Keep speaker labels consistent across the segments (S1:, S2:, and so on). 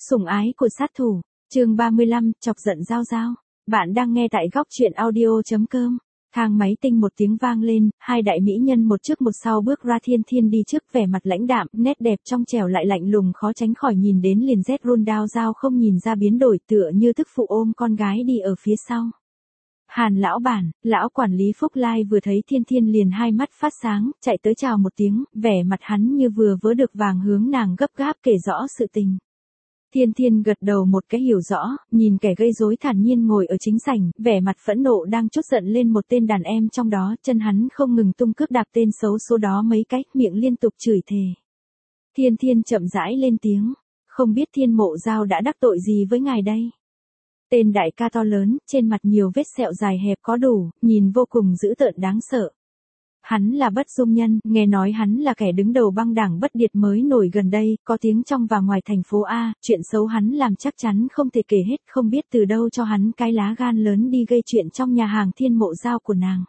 S1: Sủng ái của sát thủ, chương 35, chọc giận Giao Giao. Bạn đang nghe tại góc truyện audio.com. Thang máy tinh một tiếng vang lên, hai đại mỹ nhân một trước một sau bước ra. Thiên Thiên đi trước, vẻ mặt lãnh đạm, nét đẹp trong trẻo lại lạnh lùng, khó tránh khỏi nhìn đến liền rét run. Giao Giao không nhìn ra biến đổi, tựa như tức phụ ôm con gái đi ở phía sau. Hàn lão bản, lão quản lý Phúc Lai vừa thấy Thiên Thiên liền hai mắt phát sáng, chạy tới chào một tiếng, vẻ mặt hắn như vừa vớ được vàng, hướng nàng gấp gáp kể rõ sự tình. Thiên Thiên gật đầu một cái hiểu rõ, nhìn kẻ gây rối thản nhiên ngồi ở chính sảnh, vẻ mặt phẫn nộ đang trút giận lên một tên đàn em trong đó, chân hắn không ngừng tung cước đạp tên xấu số đó mấy cách, miệng liên tục chửi thề. Thiên Thiên chậm rãi lên tiếng, không biết Thiên Mộ Giao đã đắc tội gì với ngài đây? Tên đại ca to lớn, trên mặt nhiều vết sẹo dài hẹp có đủ, nhìn vô cùng dữ tợn đáng sợ. Hắn là Bất Dung Nhân, nghe nói hắn là kẻ đứng đầu băng đảng Bất Điệt mới nổi gần đây, có tiếng trong và ngoài thành phố A, chuyện xấu hắn làm chắc chắn không thể kể hết, không biết từ đâu cho hắn cái lá gan lớn đi gây chuyện trong nhà hàng Thiên Mộ Giao của nàng.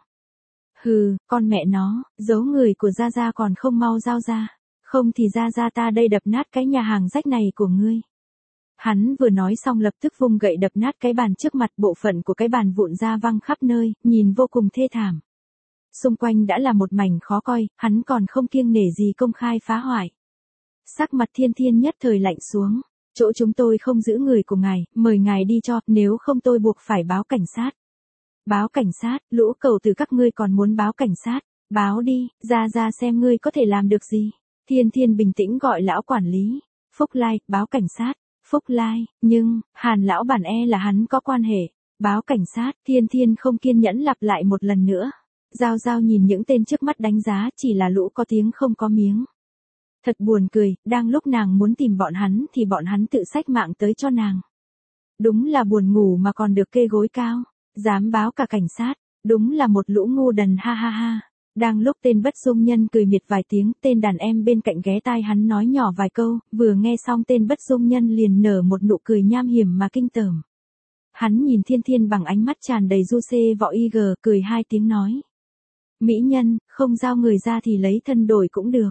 S1: Hừ, con mẹ nó, giấu người của Gia Gia còn không mau giao ra, không thì Gia Gia ta đây đập nát cái nhà hàng rách này của ngươi. Hắn vừa nói xong lập tức vung gậy đập nát cái bàn trước mặt, bộ phận của cái bàn vụn ra văng khắp nơi, nhìn vô cùng thê thảm. Xung quanh đã là một mảnh khó coi, hắn còn không kiêng nể gì công khai phá hoại. Sắc mặt Thiên Thiên nhất thời lạnh xuống, chỗ chúng tôi không giữ người của ngài, mời ngài đi cho, nếu không tôi buộc phải báo cảnh sát. Báo cảnh sát, lũ cầu từ các ngươi còn muốn báo cảnh sát, báo đi, ra xem ngươi có thể làm được gì. Thiên Thiên bình tĩnh gọi lão quản lý, Phúc Lai, báo cảnh sát. Phúc Lai, nhưng, Hàn lão bản là hắn có quan hệ, báo cảnh sát. Thiên Thiên không kiên nhẫn lặp lại một lần nữa. Giao Giao nhìn những tên trước mắt đánh giá chỉ là lũ có tiếng không có miếng. Thật buồn cười, đang lúc nàng muốn tìm bọn hắn thì bọn hắn tự xách mạng tới cho nàng. Đúng là buồn ngủ mà còn được kê gối cao, dám báo cả cảnh sát, đúng là một lũ ngu đần, ha ha ha. Đang lúc tên Bất Dung Nhân cười miệt vài tiếng, tên đàn em bên cạnh ghé tai hắn nói nhỏ vài câu, vừa nghe xong tên Bất Dung Nhân liền nở một nụ cười nham hiểm mà kinh tởm. Hắn nhìn Thiên Thiên bằng ánh mắt tràn đầy du xê võ y, cười hai tiếng nói. Mỹ nhân, không giao người ra thì lấy thân đổi cũng được.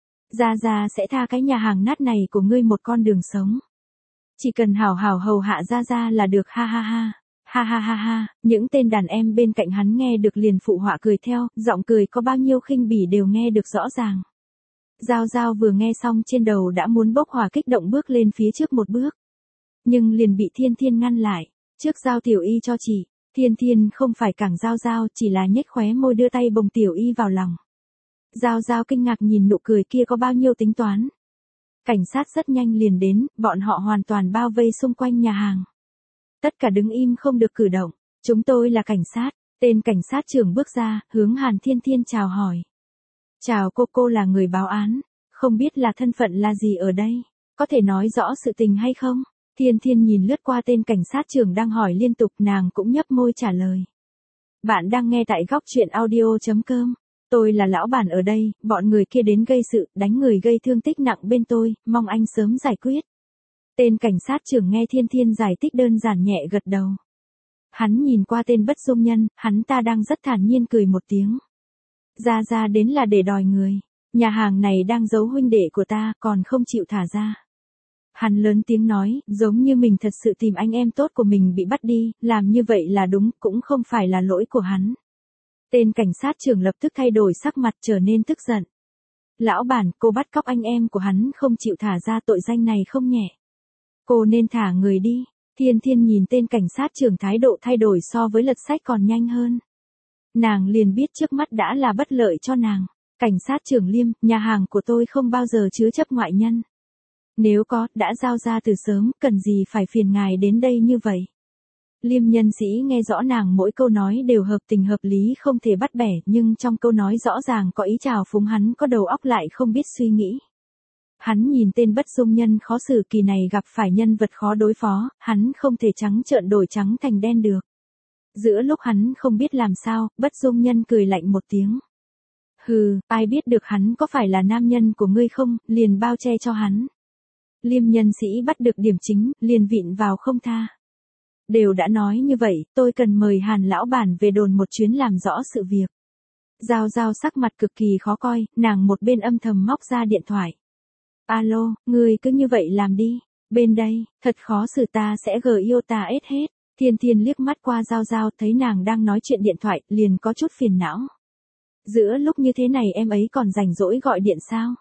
S1: Gia sẽ tha cái nhà hàng nát này của ngươi một con đường sống. Chỉ cần hảo hảo hầu hạ Gia là được, ha ha ha. Ha ha ha ha, những tên đàn em bên cạnh hắn nghe được liền phụ họa cười theo, giọng cười có bao nhiêu khinh bỉ đều nghe được rõ ràng. Giao Giao vừa nghe xong trên đầu đã muốn bốc hỏa, kích động bước lên phía trước một bước. Nhưng liền bị Thiên Thiên ngăn lại, trước Giao tiểu y cho chỉ. Thiên Thiên không phải cản Giao Giao, chỉ là nhếch khóe môi đưa tay bồng tiểu y vào lòng. Giao Giao kinh ngạc nhìn nụ cười kia có bao nhiêu tính toán. Cảnh sát rất nhanh liền đến, bọn họ hoàn toàn bao vây xung quanh nhà hàng. Tất cả đứng im không được cử động. Chúng tôi là cảnh sát. Tên cảnh sát trưởng bước ra, hướng Hàn Thiên Thiên chào hỏi. Chào cô là người báo án. Không biết là thân phận là gì ở đây. Có thể nói rõ sự tình hay không? Thiên Thiên nhìn lướt qua tên cảnh sát trưởng đang hỏi liên tục, nàng cũng nhấp môi trả lời. Bạn đang nghe tại góc truyện audio.com. Tôi là lão bản ở đây, bọn người kia đến gây sự, đánh người gây thương tích nặng bên tôi, mong anh sớm giải quyết. Tên cảnh sát trưởng nghe Thiên Thiên giải thích đơn giản nhẹ gật đầu. Hắn nhìn qua tên Bất Dung Nhân, hắn ta đang rất thản nhiên cười một tiếng. Ra đến là để đòi người. Nhà hàng này đang giấu huynh đệ của ta, còn không chịu thả ra. Hắn lớn tiếng nói, giống như mình thật sự tìm anh em tốt của mình bị bắt đi, làm như vậy là đúng, cũng không phải là lỗi của hắn. Tên cảnh sát trưởng lập tức thay đổi sắc mặt, trở nên tức giận. Lão bản, cô bắt cóc anh em của hắn không chịu thả ra, tội danh này không nhẹ. Cô nên thả người đi. Thiên Thiên nhìn tên cảnh sát trưởng thái độ thay đổi so với lật sách còn nhanh hơn. Nàng liền biết trước mắt đã là bất lợi cho nàng. Cảnh sát trưởng Liêm, nhà hàng của tôi không bao giờ chứa chấp ngoại nhân. Nếu có, đã giao ra từ sớm, cần gì phải phiền ngài đến đây như vậy. Liêm nhân sĩ nghe rõ nàng mỗi câu nói đều hợp tình hợp lý không thể bắt bẻ, nhưng trong câu nói rõ ràng có ý chào phúng hắn có đầu óc lại không biết suy nghĩ. Hắn nhìn tên Bất Dung Nhân khó xử, kỳ này gặp phải nhân vật khó đối phó, hắn không thể trắng trợn đổi trắng thành đen được. Giữa lúc hắn không biết làm sao, Bất Dung Nhân cười lạnh một tiếng. Hừ, ai biết được hắn có phải là nam nhân của ngươi không, liền bao che cho hắn. Liêm nhân sĩ bắt được điểm chính, liền vịn vào không tha. Đều đã nói như vậy, tôi cần mời Hàn lão bản về đồn một chuyến làm rõ sự việc. Giao Giao sắc mặt cực kỳ khó coi, nàng một bên âm thầm móc ra điện thoại. Alo, ngươi cứ như vậy làm đi. Bên đây, thật khó xử ta sẽ gờ yêu ta hết. Thiên Thiên liếc mắt qua Giao Giao thấy nàng đang nói chuyện điện thoại, liền có chút phiền não. Giữa lúc như thế này em ấy còn rảnh rỗi gọi điện sao?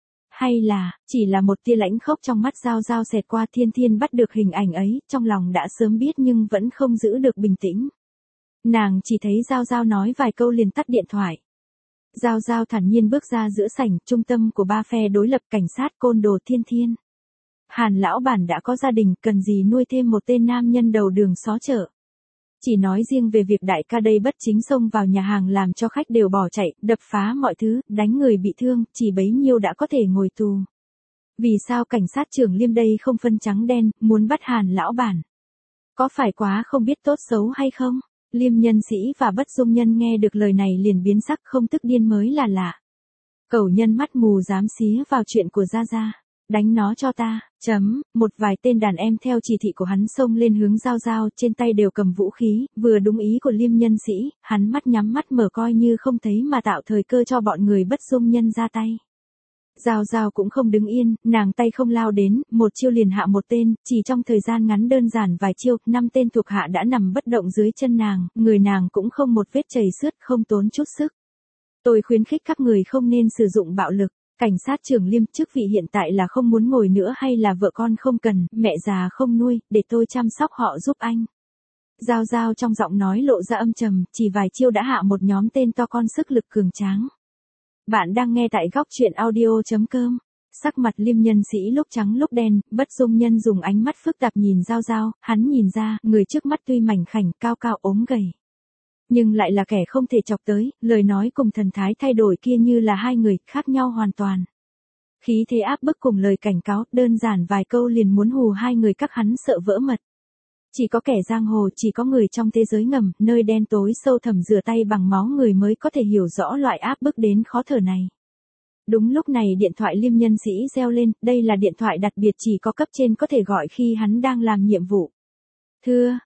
S1: Hay là, chỉ là một tia lãnh khốc trong mắt Giao Giao xẹt qua. Thiên Thiên bắt được hình ảnh ấy, trong lòng đã sớm biết nhưng vẫn không giữ được bình tĩnh. Nàng chỉ thấy Giao Giao nói vài câu liền tắt điện thoại. Giao Giao thản nhiên bước ra giữa sảnh, trung tâm của ba phe đối lập cảnh sát côn đồ Thiên Thiên. Hàn lão bản đã có gia đình, cần gì nuôi thêm một tên nam nhân đầu đường xó chợ. Chỉ nói riêng về việc đại ca đây bất chính xông vào nhà hàng làm cho khách đều bỏ chạy, đập phá mọi thứ, đánh người bị thương, chỉ bấy nhiêu đã có thể ngồi tù. Vì sao cảnh sát trưởng Liêm đây không phân trắng đen, muốn bắt Hàn lão bản? Có phải quá không biết tốt xấu hay không? Liêm nhân sĩ và Bất Dung Nhân nghe được lời này liền biến sắc, không tức điên mới là lạ. Cẩu nhân mắt mù dám xía vào chuyện của Gia Gia. Đánh nó cho ta, một vài tên đàn em theo chỉ thị của hắn xông lên hướng Giao Giao, trên tay đều cầm vũ khí, vừa đúng ý của Liêm nhân sĩ, hắn mắt nhắm mắt mở coi như không thấy mà tạo thời cơ cho bọn người Bất Dung Nhân ra tay. Giao Giao cũng không đứng yên, nàng tay không lao đến, một chiêu liền hạ một tên, chỉ trong thời gian ngắn đơn giản vài chiêu, 5 tên thuộc hạ đã nằm bất động dưới chân nàng, người nàng cũng không một vết chảy xước, không tốn chút sức. Tôi khuyến khích các người không nên sử dụng bạo lực. Cảnh sát trưởng Liêm, chức vị hiện tại là không muốn ngồi nữa hay là vợ con không cần, mẹ già không nuôi, để tôi chăm sóc họ giúp anh. Giao Giao trong giọng nói lộ ra âm trầm, chỉ vài chiêu đã hạ một nhóm tên to con sức lực cường tráng. Bạn đang nghe tại góc truyện audio.com. Sắc mặt Liêm nhân sĩ lúc trắng lúc đen, Bất Dung Nhân dùng ánh mắt phức tạp nhìn Giao Giao, hắn nhìn ra, người trước mắt tuy mảnh khảnh, cao cao ốm gầy. Nhưng lại là kẻ không thể chọc tới, lời nói cùng thần thái thay đổi kia như là hai người khác nhau hoàn toàn. Khí thế áp bức cùng lời cảnh cáo, đơn giản vài câu liền muốn hù hai người các hắn sợ vỡ mật. Chỉ có kẻ giang hồ, chỉ có người trong thế giới ngầm, nơi đen tối sâu thẳm rửa tay bằng máu người mới có thể hiểu rõ loại áp bức đến khó thở này. Đúng lúc này điện thoại Liêm nhân sĩ reo lên, đây là điện thoại đặc biệt chỉ có cấp trên có thể gọi khi hắn đang làm nhiệm vụ. Thưa,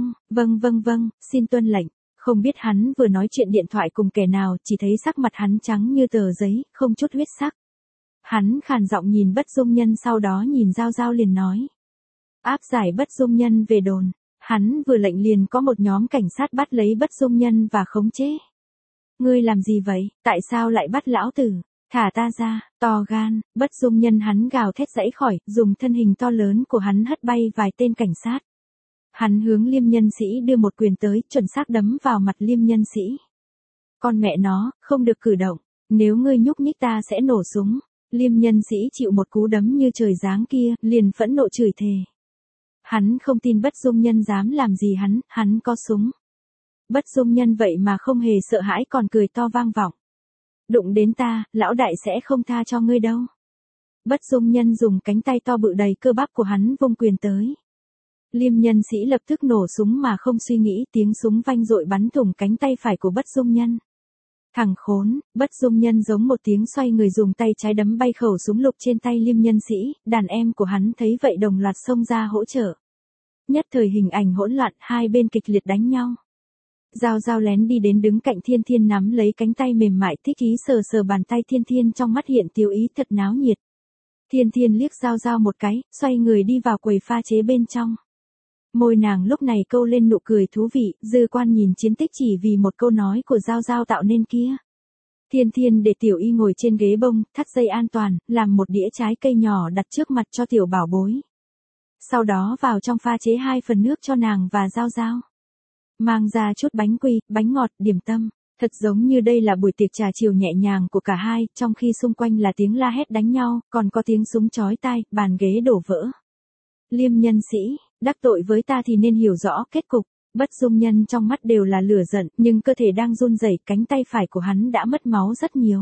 S1: vâng, xin tuân lệnh. Không biết hắn vừa nói chuyện điện thoại cùng kẻ nào, chỉ thấy sắc mặt hắn trắng như tờ giấy, không chút huyết sắc. Hắn khàn giọng nhìn Bất Dung Nhân, sau đó nhìn Giao Giao liền nói. Áp giải Bất Dung Nhân về đồn. Hắn vừa lệnh liền có một nhóm cảnh sát bắt lấy Bất Dung Nhân và khống chế. Ngươi làm gì vậy, tại sao lại bắt lão tử? Thả ta ra, to gan. Bất Dung Nhân hắn gào thét giãy khỏi, dùng thân hình to lớn của hắn hất bay vài tên cảnh sát. Hắn hướng Liêm nhân sĩ đưa một quyền tới, chuẩn xác đấm vào mặt Liêm nhân sĩ. Con mẹ nó, không được cử động, nếu ngươi nhúc nhích ta sẽ nổ súng. Liêm nhân sĩ chịu một cú đấm như trời giáng kia, liền phẫn nộ chửi thề. Hắn không tin Bất Dung Nhân dám làm gì hắn có súng. Bất Dung Nhân vậy mà không hề sợ hãi còn cười to vang vọng. Đụng đến ta, lão đại sẽ không tha cho ngươi đâu. Bất Dung Nhân dùng cánh tay to bự đầy cơ bắp của hắn vung quyền tới. Liêm nhân sĩ lập tức nổ súng mà không suy nghĩ, tiếng súng vang dội bắn thủng cánh tay phải của Bất Dung Nhân. Thằng khốn, Bất Dung Nhân giống một tiếng xoay người dùng tay trái đấm bay khẩu súng lục trên tay Liêm nhân sĩ, đàn em của hắn thấy vậy đồng loạt xông ra hỗ trợ. Nhất thời hình ảnh hỗn loạn, hai bên kịch liệt đánh nhau. Giao Giao lén đi đến đứng cạnh Thiên Thiên nắm lấy cánh tay mềm mại thích ý sờ sờ bàn tay Thiên Thiên, trong mắt hiện tiêu ý thật náo nhiệt. Thiên Thiên liếc Giao Giao một cái, xoay người đi vào quầy pha chế bên trong. Môi nàng lúc này câu lên nụ cười thú vị, dư quan nhìn chiến tích chỉ vì một câu nói của Giao Giao tạo nên kia. Thiên Thiên để Tiểu Y ngồi trên ghế bông, thắt dây an toàn, làm một đĩa trái cây nhỏ đặt trước mặt cho tiểu bảo bối. Sau đó vào trong pha chế 2 phần nước cho nàng và Giao Giao. Mang ra chút bánh quy, bánh ngọt, điểm tâm. Thật giống như đây là buổi tiệc trà chiều nhẹ nhàng của cả hai, trong khi xung quanh là tiếng la hét đánh nhau, còn có tiếng súng chói tai, bàn ghế đổ vỡ. Liêm nhân sĩ, đắc tội với ta thì nên hiểu rõ kết cục. Bất Dung Nhân trong mắt đều là lửa giận, nhưng cơ thể đang run rẩy, cánh tay phải của hắn đã mất máu rất nhiều.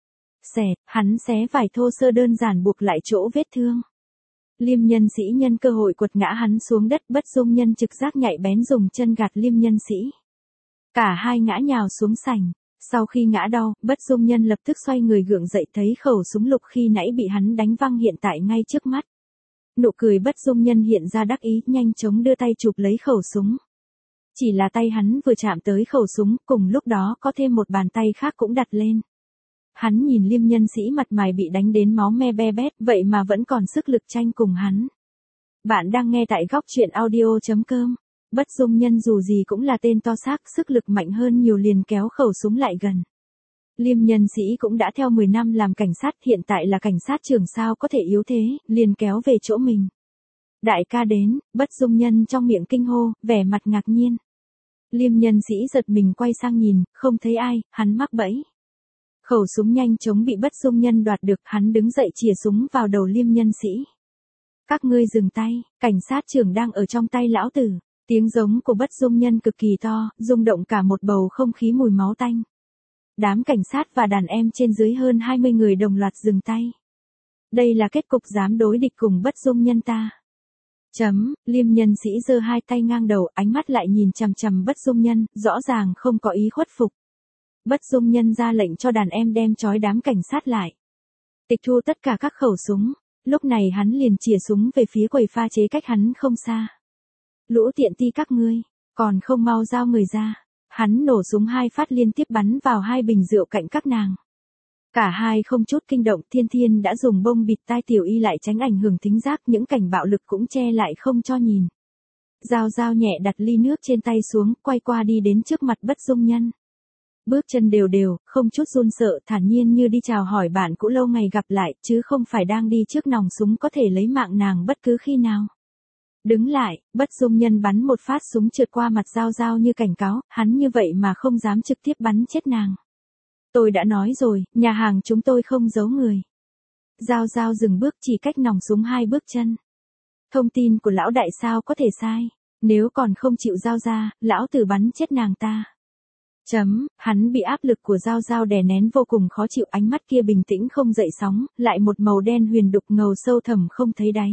S1: Hắn xé vải thô sơ đơn giản buộc lại chỗ vết thương. Liêm nhân sĩ nhân cơ hội quật ngã hắn xuống đất, Bất Dung Nhân trực giác nhạy bén dùng chân gạt Liêm nhân sĩ. Cả hai ngã nhào xuống sảnh. Sau khi ngã đau, Bất Dung Nhân lập tức xoay người gượng dậy, thấy khẩu súng lục khi nãy bị hắn đánh văng hiện tại ngay trước mắt. Nụ cười Bất Dung Nhân hiện ra đắc ý, nhanh chóng đưa tay chụp lấy khẩu súng. Chỉ là tay hắn vừa chạm tới khẩu súng, cùng lúc đó có thêm một bàn tay khác cũng đặt lên. Hắn nhìn Liêm nhân sĩ mặt mày bị đánh đến máu me be bét, vậy mà vẫn còn sức lực tranh cùng hắn. Bạn đang nghe tại góc truyện audio.com. Bất Dung Nhân dù gì cũng là tên to xác, sức lực mạnh hơn nhiều liền kéo khẩu súng lại gần. Liêm nhân sĩ cũng đã theo 10 năm làm cảnh sát, hiện tại là cảnh sát trưởng sao có thể yếu thế, liền kéo về chỗ mình. Đại ca đến, Bất Dung Nhân trong miệng kinh hô, vẻ mặt ngạc nhiên. Liêm nhân sĩ giật mình quay sang nhìn, không thấy ai, hắn mắc bẫy. Khẩu súng nhanh chóng bị Bất Dung Nhân đoạt được, hắn đứng dậy chìa súng vào đầu liêm nhân sĩ. Các ngươi dừng tay, cảnh sát trưởng đang ở trong tay lão tử. Tiếng giống của Bất Dung Nhân cực kỳ to, rung động cả một bầu không khí mùi máu tanh. Đám cảnh sát và đàn em trên dưới hơn 20 người đồng loạt dừng tay. Đây là kết cục dám đối địch cùng Bất Dung Nhân ta. Liêm nhân sĩ giơ hai tay ngang đầu, ánh mắt lại nhìn chằm chằm Bất Dung Nhân, rõ ràng không có ý khuất phục. Bất Dung Nhân ra lệnh cho đàn em đem trói đám cảnh sát lại. Tịch thu tất cả các khẩu súng, lúc này hắn liền chìa súng về phía quầy pha chế cách hắn không xa. Lũ tiện ti các ngươi, còn không mau giao người ra. Hắn nổ súng 2 phát liên tiếp bắn vào 2 bình rượu cạnh các nàng. Cả hai không chút kinh động, Thiên Thiên đã dùng bông bịt tai Tiểu Y lại tránh ảnh hưởng thính giác, những cảnh bạo lực cũng che lại không cho nhìn. Giao Giao nhẹ đặt ly nước trên tay xuống, quay qua đi đến trước mặt Bất Dung Nhân. Bước chân đều đều, không chút run sợ, thản nhiên như đi chào hỏi bạn cũ lâu ngày gặp lại, chứ không phải đang đi trước nòng súng có thể lấy mạng nàng bất cứ khi nào. Đứng lại, Bất Dung Nhân bắn một phát súng trượt qua mặt Giao Giao như cảnh cáo, hắn như vậy mà không dám trực tiếp bắn chết nàng. Tôi đã nói rồi, nhà hàng chúng tôi không giấu người. Giao Giao dừng bước chỉ cách nòng súng 2 bước chân. Thông tin của lão đại sao có thể sai, nếu còn không chịu giao ra, lão tử bắn chết nàng ta. Hắn bị áp lực của Giao Giao đè nén vô cùng khó chịu, ánh mắt kia bình tĩnh không dậy sóng, lại một màu đen huyền đục ngầu sâu thẳm không thấy đáy.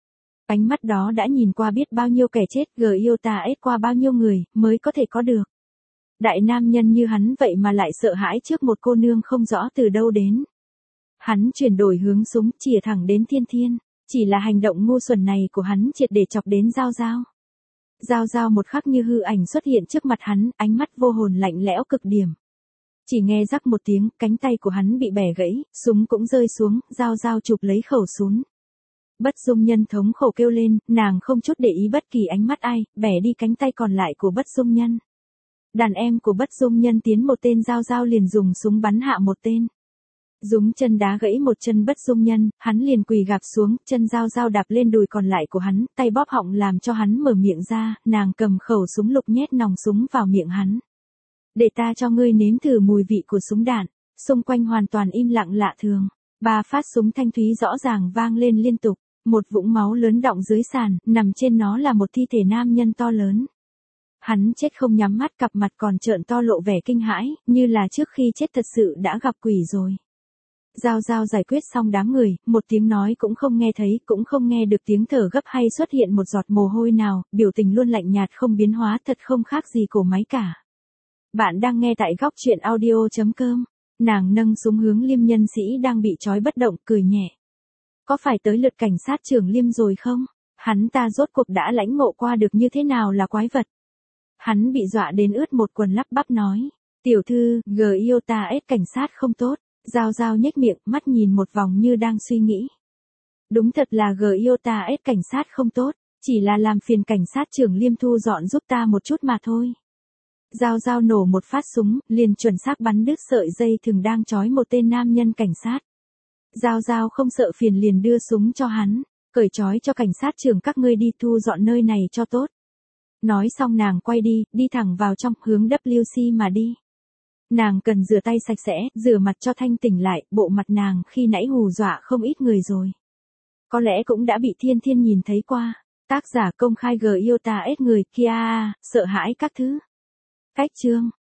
S1: Ánh mắt đó đã nhìn qua biết bao nhiêu kẻ chết, yêu ta ết qua bao nhiêu người, mới có thể có được. Đại nam nhân như hắn vậy mà lại sợ hãi trước một cô nương không rõ từ đâu đến. Hắn chuyển đổi hướng súng, chìa thẳng đến Thiên Thiên, chỉ là hành động ngu xuẩn này của hắn triệt để chọc đến Giao Giao. Giao Giao một khắc như hư ảnh xuất hiện trước mặt hắn, ánh mắt vô hồn lạnh lẽo cực điểm. Chỉ nghe rắc một tiếng, cánh tay của hắn bị bẻ gãy, súng cũng rơi xuống, Giao Giao chụp lấy khẩu súng. Bất Dung Nhân thống khổ kêu lên, nàng không chút để ý bất kỳ ánh mắt ai, bẻ đi cánh tay còn lại của Bất Dung Nhân. Đàn em của Bất Dung Nhân tiến một tên, Giao Giao liền dùng súng bắn hạ một tên. Dúng chân đá gãy một chân Bất Dung Nhân, hắn liền quỳ gạp xuống, chân Giao Giao đạp lên đùi còn lại của hắn, tay bóp họng làm cho hắn mở miệng ra, nàng cầm khẩu súng lục nhét nòng súng vào miệng hắn. Để ta cho ngươi nếm thử mùi vị của súng đạn. Xung quanh hoàn toàn im lặng lạ thường. 3 phát súng thanh thúy rõ ràng vang lên liên tục. Một vũng máu lớn đọng dưới sàn, nằm trên nó là một thi thể nam nhân to lớn. Hắn chết không nhắm mắt, cặp mặt còn trợn to lộ vẻ kinh hãi, như là trước khi chết thật sự đã gặp quỷ rồi. Giao Giao giải quyết xong đám người, một tiếng nói cũng không nghe thấy, cũng không nghe được tiếng thở gấp hay xuất hiện một giọt mồ hôi nào, biểu tình luôn lạnh nhạt không biến hóa, thật không khác gì cổ máy cả. Bạn đang nghe tại góc truyện audio.com. Nàng nâng súng hướng Liêm nhân sĩ đang bị trói bất động, cười nhẹ. Có phải tới lượt cảnh sát trưởng Liêm rồi không? Hắn ta rốt cuộc đã lãnh ngộ qua được như thế nào là quái vật. Hắn bị dọa đến ướt một quần, lắp bắp nói. Tiểu thư, yêu ta ết cảnh sát không tốt. Giao Giao nhếch miệng, mắt nhìn một vòng như đang suy nghĩ. Đúng thật là yêu ta ết cảnh sát không tốt, chỉ là làm phiền cảnh sát trưởng Liêm thu dọn giúp ta một chút mà thôi. Giao Giao nổ một phát súng, liền chuẩn xác bắn đứt sợi dây thừng đang trói một tên nam nhân cảnh sát. Giao Giao không sợ phiền liền đưa súng cho hắn, cởi trói cho cảnh sát trưởng các ngươi đi thu dọn nơi này cho tốt. Nói xong nàng quay đi thẳng vào trong, hướng WC mà đi. Nàng cần rửa tay sạch sẽ, rửa mặt cho thanh tỉnh lại, bộ mặt nàng khi nãy hù dọa không ít người rồi. Có lẽ cũng đã bị Thiên Thiên nhìn thấy qua. Tác giả công khai yêu ta ết người kia, sợ hãi các thứ. Cách chương